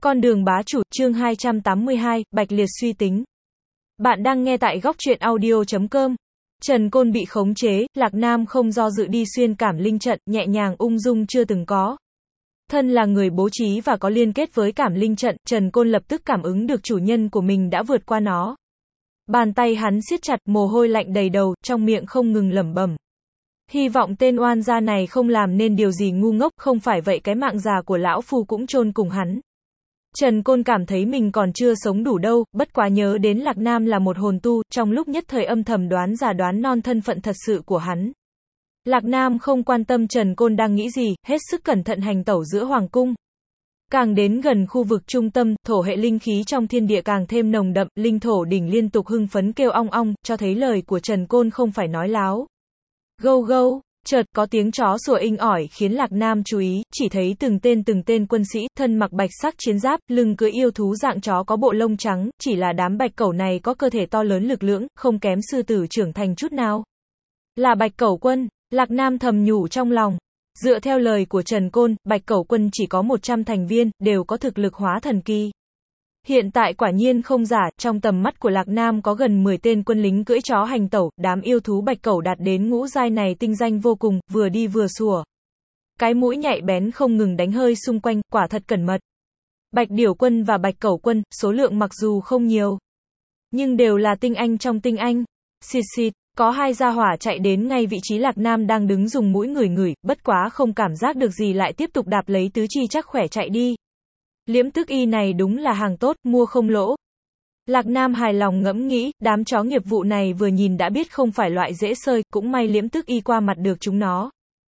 Con đường bá chủ, chương 282, Bạch Liệt suy tính. Bạn đang nghe tại góc truyện audio.com. Trần Côn bị khống chế, Lạc Nam không do dự đi xuyên cảm linh trận, nhẹ nhàng ung dung chưa từng có. Thân là người bố trí và có liên kết với cảm linh trận, Trần Côn lập tức cảm ứng được chủ nhân của mình đã vượt qua nó. Bàn tay hắn siết chặt, mồ hôi lạnh đầy đầu, trong miệng không ngừng lẩm bẩm. Hy vọng tên oan gia này không làm nên điều gì ngu ngốc, không phải vậy cái mạng già của lão phu cũng chôn cùng hắn. Trần Côn cảm thấy mình còn chưa sống đủ đâu, bất quá nhớ đến Lạc Nam là một hồn tu, trong lúc nhất thời âm thầm đoán già đoán non thân phận thật sự của hắn. Lạc Nam không quan tâm Trần Côn đang nghĩ gì, hết sức cẩn thận hành tẩu giữa hoàng cung. Càng đến gần khu vực trung tâm, thổ hệ linh khí trong thiên địa càng thêm nồng đậm, linh thổ đỉnh liên tục hưng phấn kêu ong ong, cho thấy lời của Trần Côn không phải nói láo. Gâu gâu. Chợt có tiếng chó sủa inh ỏi khiến Lạc Nam chú ý, chỉ thấy từng tên quân sĩ, thân mặc bạch sắc chiến giáp, lưng cưỡi yêu thú dạng chó có bộ lông trắng, chỉ là đám bạch cẩu này có cơ thể to lớn lực lưỡng, không kém sư tử trưởng thành chút nào. Là bạch cẩu quân, Lạc Nam thầm nhủ trong lòng. Dựa theo lời của Trần Côn, bạch cẩu quân chỉ có 100 thành viên, đều có thực lực hóa thần kỳ. Hiện tại quả nhiên không giả, trong tầm mắt của Lạc Nam có gần 10 tên quân lính cưỡi chó hành tẩu, đám yêu thú bạch cẩu đạt đến ngũ giai này tinh danh vô cùng, vừa đi vừa sủa. Cái mũi nhạy bén không ngừng đánh hơi xung quanh, quả thật cẩn mật. Bạch điểu quân và bạch cẩu quân, số lượng mặc dù không nhiều, nhưng đều là tinh anh trong tinh anh. Xịt xịt, có hai gia hỏa chạy đến ngay vị trí Lạc Nam đang đứng dùng mũi ngửi, bất quá không cảm giác được gì lại tiếp tục đạp lấy tứ chi chắc khỏe chạy đi. Liễm tức y này đúng là hàng tốt, mua không lỗ. Lạc Nam hài lòng ngẫm nghĩ, đám chó nghiệp vụ này vừa nhìn đã biết không phải loại dễ sơi, cũng may liễm tức y qua mặt được chúng nó.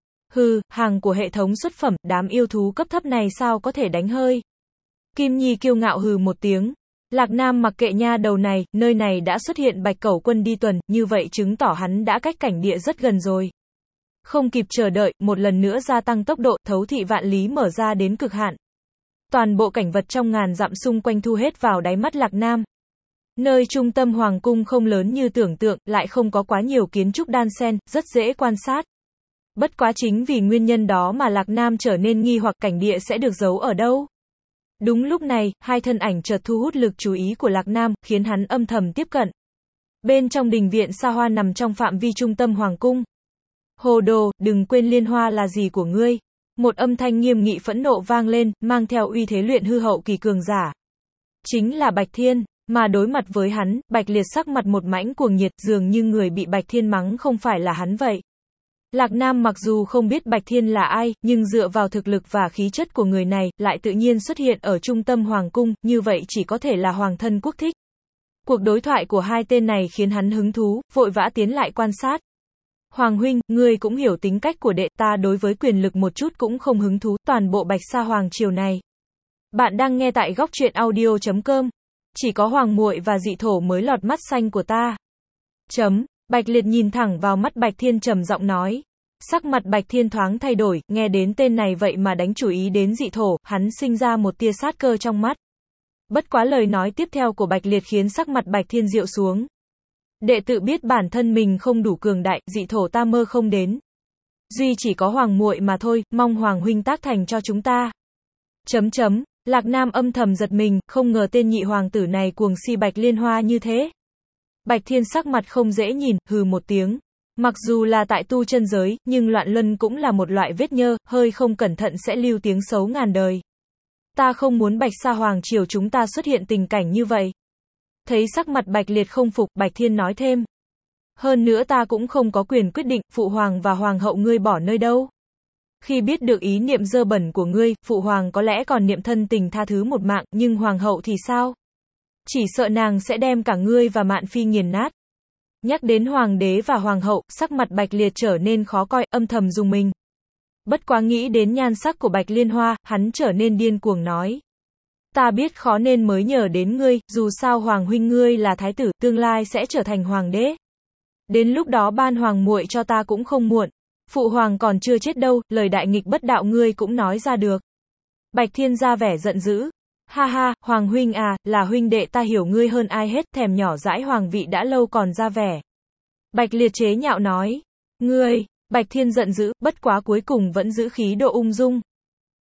Hừ, hàng của hệ thống xuất phẩm, đám yêu thú cấp thấp này sao có thể đánh hơi. Kim Nhi kiêu ngạo hừ một tiếng. Lạc Nam mặc kệ nha đầu này, nơi này đã xuất hiện bạch cẩu quân đi tuần, như vậy chứng tỏ hắn đã cách cảnh địa rất gần rồi. Không kịp chờ đợi, một lần nữa gia tăng tốc độ, thấu thị vạn lý mở ra đến cực hạn. Toàn bộ cảnh vật trong ngàn dặm xung quanh thu hết vào đáy mắt Lạc Nam. Nơi trung tâm hoàng cung không lớn như tưởng tượng, lại không có quá nhiều kiến trúc đan xen, rất dễ quan sát. Bất quá chính vì nguyên nhân đó mà Lạc Nam trở nên nghi hoặc cảnh địa sẽ được giấu ở đâu. Đúng lúc này, hai thân ảnh chợt thu hút lực chú ý của Lạc Nam, khiến hắn âm thầm tiếp cận. Bên trong đình viện xa hoa nằm trong phạm vi trung tâm hoàng cung. Hồ đồ, đừng quên liên hoa là gì của ngươi. Một âm thanh nghiêm nghị phẫn nộ vang lên, mang theo uy thế luyện hư hậu kỳ cường giả. Chính là Bạch Thiên, mà đối mặt với hắn, Bạch Liệt sắc mặt một mảnh cuồng nhiệt, dường như người bị Bạch Thiên mắng không phải là hắn vậy. Lạc Nam mặc dù không biết Bạch Thiên là ai, nhưng dựa vào thực lực và khí chất của người này, lại tự nhiên xuất hiện ở trung tâm hoàng cung, như vậy chỉ có thể là hoàng thân quốc thích. Cuộc đối thoại của hai tên này khiến hắn hứng thú, vội vã tiến lại quan sát. Hoàng huynh, ngươi cũng hiểu tính cách của đệ, ta đối với quyền lực một chút cũng không hứng thú, toàn bộ Bạch Sa Hoàng triều này. Bạn đang nghe tại góc truyện audio.com. Chỉ có Hoàng muội và dị thổ mới lọt mắt xanh của ta. Bạch Liệt nhìn thẳng vào mắt Bạch Thiên trầm giọng nói. Sắc mặt Bạch Thiên thoáng thay đổi, nghe đến tên này vậy mà đánh chủ ý đến dị thổ, hắn sinh ra một tia sát cơ trong mắt. Bất quá lời nói tiếp theo của Bạch Liệt khiến sắc mặt Bạch Thiên dịu xuống. Đệ tự biết bản thân mình không đủ cường đại, dị thổ ta mơ không đến. Duy chỉ có Hoàng muội mà thôi, mong Hoàng huynh tác thành cho chúng ta. Lạc Nam âm thầm giật mình, không ngờ tên nhị hoàng tử này cuồng si Bạch Liên Hoa như thế. Bạch Thiên sắc mặt không dễ nhìn, hừ một tiếng. Mặc dù là tại tu chân giới, nhưng loạn luân cũng là một loại vết nhơ, hơi không cẩn thận sẽ lưu tiếng xấu ngàn đời. Ta không muốn Bạch Sa Hoàng triều chúng ta xuất hiện tình cảnh như vậy. Thấy sắc mặt Bạch Liệt không phục, Bạch Thiên nói thêm. Hơn nữa ta cũng không có quyền quyết định, phụ hoàng và hoàng hậu ngươi bỏ nơi đâu. Khi biết được ý niệm dơ bẩn của ngươi, phụ hoàng có lẽ còn niệm thân tình tha thứ một mạng, nhưng hoàng hậu thì sao? Chỉ sợ nàng sẽ đem cả ngươi và Mạn Phi nghiền nát. Nhắc đến hoàng đế và hoàng hậu, sắc mặt Bạch Liệt trở nên khó coi, âm thầm rùng mình. Bất quá nghĩ đến nhan sắc của Bạch Liên Hoa, hắn trở nên điên cuồng nói. Ta biết khó nên mới nhờ đến ngươi, dù sao hoàng huynh ngươi là thái tử, tương lai sẽ trở thành hoàng đế. Đến lúc đó ban hoàng muội cho ta cũng không muộn. Phụ hoàng còn chưa chết đâu, lời đại nghịch bất đạo ngươi cũng nói ra được. Bạch Thiên ra vẻ giận dữ. Ha ha, hoàng huynh à, là huynh đệ ta hiểu ngươi hơn ai hết, thèm nhỏ dãi hoàng vị đã lâu còn ra vẻ. Bạch Liệt chế nhạo nói. Ngươi, Bạch Thiên giận dữ, bất quá cuối cùng vẫn giữ khí độ ung dung.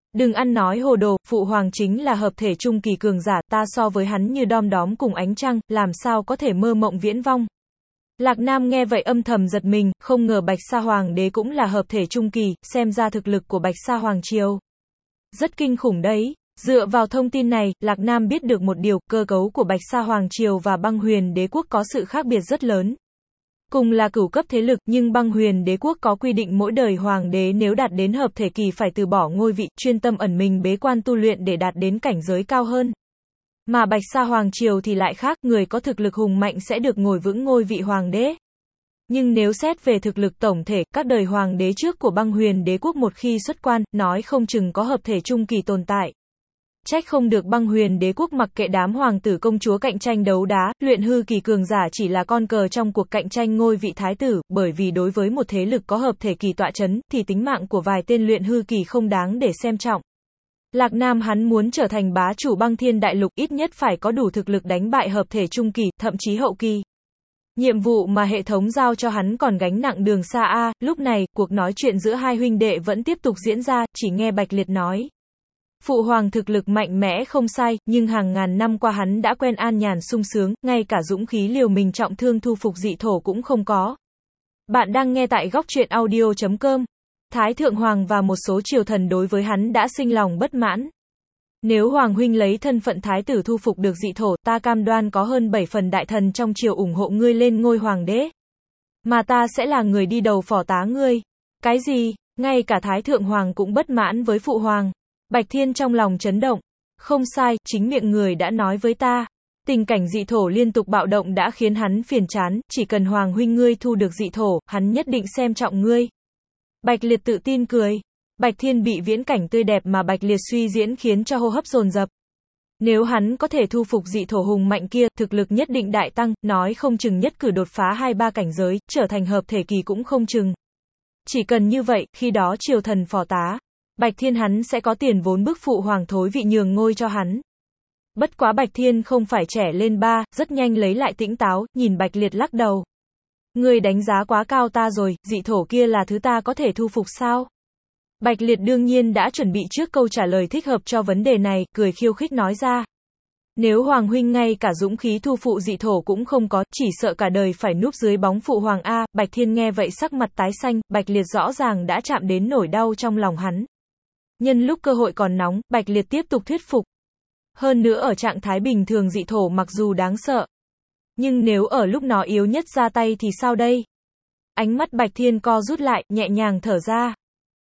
Đừng ăn nói hồ đồ, Phụ Hoàng chính là hợp thể trung kỳ cường giả, ta so với hắn như đom đóm cùng ánh trăng, làm sao có thể mơ mộng viễn vong. Lạc Nam nghe vậy âm thầm giật mình, không ngờ Bạch Sa Hoàng đế cũng là hợp thể trung kỳ, xem ra thực lực của Bạch Sa Hoàng triều rất kinh khủng đấy. Dựa vào thông tin này, Lạc Nam biết được một điều, cơ cấu của Bạch Sa Hoàng triều và Băng Huyền đế quốc có sự khác biệt rất lớn. Cùng là cửu cấp thế lực, nhưng Băng Huyền đế quốc có quy định mỗi đời hoàng đế nếu đạt đến hợp thể kỳ phải từ bỏ ngôi vị, chuyên tâm ẩn mình bế quan tu luyện để đạt đến cảnh giới cao hơn. Mà Bạch Sa Hoàng triều thì lại khác, người có thực lực hùng mạnh sẽ được ngồi vững ngôi vị hoàng đế. Nhưng nếu xét về thực lực tổng thể, các đời hoàng đế trước của Băng Huyền đế quốc một khi xuất quan, nói không chừng có hợp thể trung kỳ tồn tại. Trách không được Băng Huyền đế quốc mặc kệ đám hoàng tử công chúa cạnh tranh đấu đá, luyện hư kỳ cường giả chỉ là con cờ trong cuộc cạnh tranh ngôi vị thái tử, bởi vì đối với một thế lực có hợp thể kỳ tọa chấn, thì tính mạng của vài tên luyện hư kỳ không đáng để xem trọng. Lạc Nam hắn muốn trở thành bá chủ Băng Thiên Đại Lục, ít nhất phải có đủ thực lực đánh bại hợp thể trung kỳ, thậm chí hậu kỳ. Nhiệm vụ mà hệ thống giao cho hắn còn gánh nặng đường xa a. Lúc này, cuộc nói chuyện giữa hai huynh đệ vẫn tiếp tục diễn ra, chỉ nghe Bạch Liệt nói. Phụ hoàng thực lực mạnh mẽ không sai, nhưng hàng ngàn năm qua hắn đã quen an nhàn sung sướng, ngay cả dũng khí liều mình trọng thương thu phục dị thổ cũng không có. Bạn đang nghe tại góc truyện audio.com. Thái Thượng Hoàng và một số triều thần đối với hắn đã sinh lòng bất mãn. Nếu Hoàng huynh lấy thân phận thái tử thu phục được dị thổ, ta cam đoan có hơn 7 phần đại thần trong triều ủng hộ ngươi lên ngôi hoàng đế. Mà ta sẽ là người đi đầu phò tá ngươi. Cái gì? Ngay cả Thái Thượng Hoàng cũng bất mãn với Phụ Hoàng. Bạch Thiên trong lòng chấn động. Không sai, chính miệng người đã nói với ta. Tình cảnh dị thổ liên tục bạo động đã khiến hắn phiền chán, chỉ cần Hoàng huynh ngươi thu được dị thổ, hắn nhất định xem trọng ngươi. Bạch Liệt tự tin cười. Bạch Thiên bị viễn cảnh tươi đẹp mà Bạch Liệt suy diễn khiến cho hô hấp dồn dập. Nếu hắn có thể thu phục dị thổ hùng mạnh kia, thực lực nhất định đại tăng, nói không chừng nhất cử đột phá 2-3 cảnh giới, trở thành hợp thể kỳ cũng không chừng. Chỉ cần như vậy, khi đó triều thần phò tá, Bạch Thiên hắn sẽ có tiền vốn bức Phụ Hoàng thối vị nhường ngôi cho hắn. Bất quá Bạch Thiên không phải trẻ lên ba, rất nhanh lấy lại tĩnh táo, nhìn Bạch Liệt lắc đầu. Ngươi đánh giá quá cao ta rồi, dị thổ kia là thứ ta có thể thu phục sao? Bạch Liệt đương nhiên đã chuẩn bị trước câu trả lời thích hợp cho vấn đề này, cười khiêu khích nói ra. Nếu Hoàng huynh ngay cả dũng khí thu phụ dị thổ cũng không có, chỉ sợ cả đời phải núp dưới bóng Phụ Hoàng a. Bạch Thiên nghe vậy sắc mặt tái xanh, Bạch Liệt rõ ràng đã chạm đến nỗi đau trong lòng hắn. Nhân lúc cơ hội còn nóng, Bạch Liệt tiếp tục thuyết phục. Hơn nữa ở trạng thái bình thường dị thổ mặc dù đáng sợ, nhưng nếu ở lúc nó yếu nhất ra tay thì sao đây? Ánh mắt Bạch Thiên co rút lại, nhẹ nhàng thở ra.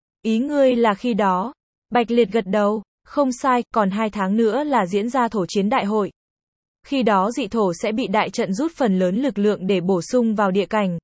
Ý ngươi là khi đó? Bạch Liệt gật đầu. Không sai, còn 2 tháng nữa là diễn ra thổ chiến đại hội. Khi đó dị thổ sẽ bị đại trận rút phần lớn lực lượng để bổ sung vào địa cảnh.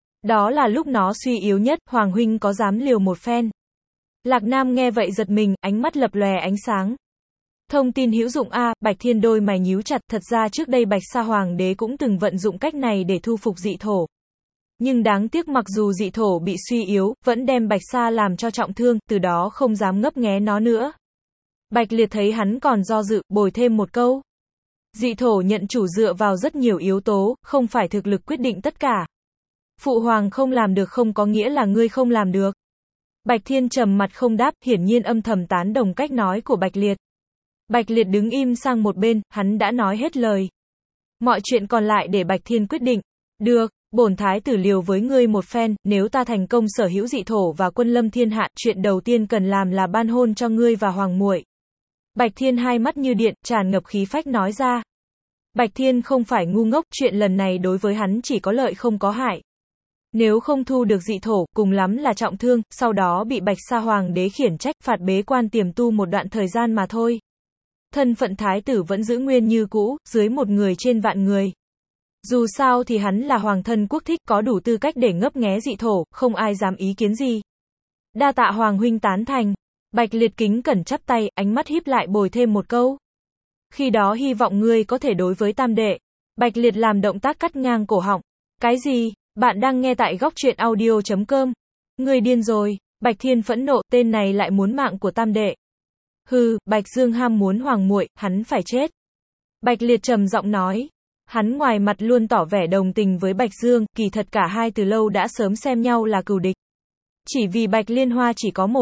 Đó là lúc nó suy yếu nhất, Hoàng huynh có dám liều một phen? Lạc Nam nghe vậy giật mình, ánh mắt lập lòe ánh sáng. Thông tin hữu dụng a. Bạch Thiên đôi mày nhíu chặt, thật ra trước đây Bạch Sa Hoàng đế cũng từng vận dụng cách này để thu phục dị thổ. Nhưng đáng tiếc mặc dù dị thổ bị suy yếu, vẫn đem Bạch Sa làm cho trọng thương, từ đó không dám ngấp nghé nó nữa. Bạch Liệt thấy hắn còn do dự, bồi thêm một câu. Dị thổ nhận chủ dựa vào rất nhiều yếu tố, không phải thực lực quyết định tất cả. Phụ Hoàng không làm được không có nghĩa là ngươi không làm được. Bạch Thiên trầm mặt không đáp, hiển nhiên âm thầm tán đồng cách nói của Bạch Liệt. Bạch Liệt đứng im sang một bên, hắn đã nói hết lời. Mọi chuyện còn lại để Bạch Thiên quyết định. Được, bổn thái tử liều với ngươi một phen, nếu ta thành công sở hữu dị thổ và quân lâm thiên hạ, chuyện đầu tiên cần làm là ban hôn cho ngươi và Hoàng muội. Bạch Thiên hai mắt như điện, tràn ngập khí phách nói ra. Bạch Thiên không phải ngu ngốc, chuyện lần này đối với hắn chỉ có lợi không có hại. Nếu không thu được dị thổ, cùng lắm là trọng thương, sau đó bị Bạch Sa Hoàng đế khiển trách, phạt bế quan tiềm tu một đoạn thời gian mà thôi. Thân phận thái tử vẫn giữ nguyên như cũ, dưới một người trên vạn người. Dù sao thì hắn là hoàng thân quốc thích, có đủ tư cách để ngấp nghé dị thổ, không ai dám ý kiến gì. Đa tạ Hoàng huynh tán thành. Bạch Liệt kính cẩn chắp tay, ánh mắt híp lại bồi thêm một câu. Khi đó hy vọng ngươi có thể đối với tam đệ. Bạch Liệt làm động tác cắt ngang cổ họng. Cái gì? Bạn đang nghe tại góc truyện audio.com. Ngươi điên rồi. Bạch Thiên phẫn nộ, tên này lại muốn mạng của tam đệ. Hừ, Bạch Dương ham muốn Hoàng muội, hắn phải chết. Bạch Liệt trầm giọng nói. Hắn ngoài mặt luôn tỏ vẻ đồng tình với Bạch Dương, kỳ thật cả hai từ lâu đã sớm xem nhau là cừu địch. Chỉ vì Bạch Liên Hoa chỉ có một.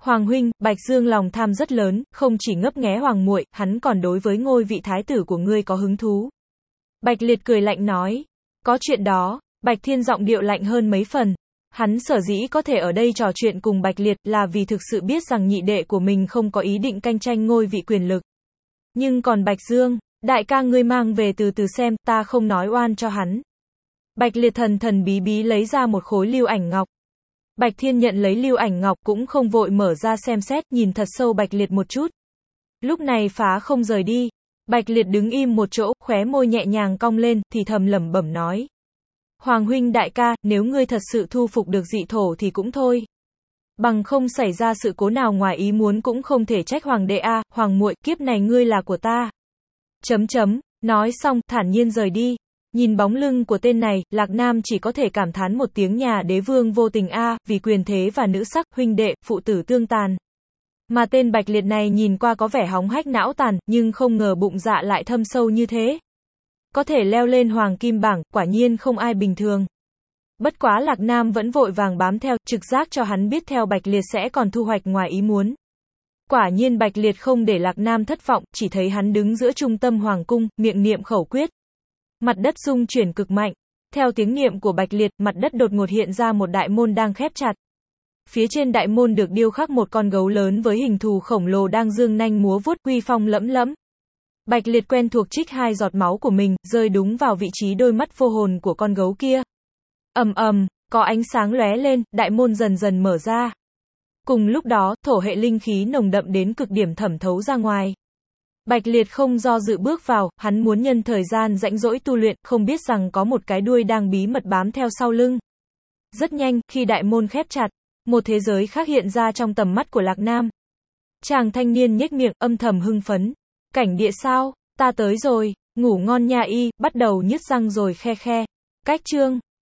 Hoàng huynh, Bạch Dương lòng tham rất lớn, không chỉ ngấp nghé Hoàng muội, hắn còn đối với ngôi vị thái tử của ngươi có hứng thú. Bạch Liệt cười lạnh nói. Có chuyện đó, Bạch Thiên giọng điệu lạnh hơn mấy phần. Hắn sở dĩ có thể ở đây trò chuyện cùng Bạch Liệt là vì thực sự biết rằng nhị đệ của mình không có ý định cạnh tranh ngôi vị quyền lực. Nhưng còn Bạch Dương, đại ca ngươi mang về từ từ xem, ta không nói oan cho hắn. Bạch Liệt thần thần bí bí lấy ra một khối lưu ảnh ngọc. Bạch Thiên nhận lấy lưu ảnh ngọc cũng không vội mở ra xem xét, nhìn thật sâu Bạch Liệt một chút. Lúc này phá không rời đi. Bạch Liệt đứng im một chỗ, khóe môi nhẹ nhàng cong lên, thì thầm lẩm bẩm nói. Hoàng huynh đại ca, nếu ngươi thật sự thu phục được dị thổ thì cũng thôi. Bằng không xảy ra sự cố nào ngoài ý muốn cũng không thể trách hoàng đệ a, Hoàng muội, kiếp này ngươi là của ta. Nói xong, thản nhiên rời đi. Nhìn bóng lưng của tên này, Lạc Nam chỉ có thể cảm thán một tiếng nhà đế vương vô tình a, vì quyền thế và nữ sắc, huynh đệ, phụ tử tương tàn. Mà tên Bạch Liệt này nhìn qua có vẻ hóng hách não tàn, nhưng không ngờ bụng dạ lại thâm sâu như thế. Có thể leo lên hoàng kim bảng, quả nhiên không ai bình thường. Bất quá Lạc Nam vẫn vội vàng bám theo, trực giác cho hắn biết theo Bạch Liệt sẽ còn thu hoạch ngoài ý muốn. Quả nhiên Bạch Liệt không để Lạc Nam thất vọng, chỉ thấy hắn đứng giữa trung tâm hoàng cung, miệng niệm khẩu quyết. Mặt đất rung chuyển cực mạnh. Theo tiếng niệm của Bạch Liệt, mặt đất đột ngột hiện ra một đại môn đang khép chặt. Phía trên đại môn được điêu khắc một con gấu lớn với hình thù khổng lồ đang dương nanh múa vuốt, uy phong lẫm lẫm. Bạch Liệt quen thuộc trích 2 giọt máu của mình, rơi đúng vào vị trí đôi mắt vô hồn của con gấu kia. Ầm ầm, có ánh sáng lóe lên, đại môn dần dần mở ra. Cùng lúc đó, thổ hệ linh khí nồng đậm đến cực điểm thẩm thấu ra ngoài. Bạch Liệt không do dự bước vào, hắn muốn nhân thời gian rãnh rỗi tu luyện, không biết rằng có một cái đuôi đang bí mật bám theo sau lưng. Rất nhanh, khi đại môn khép chặt, một thế giới khác hiện ra trong tầm mắt của Lạc Nam. Chàng thanh niên nhếch miệng, âm thầm hưng phấn. Cảnh địa sao? Ta tới rồi, ngủ ngon nha y, bắt đầu nhứt răng rồi khe khe. Cách chương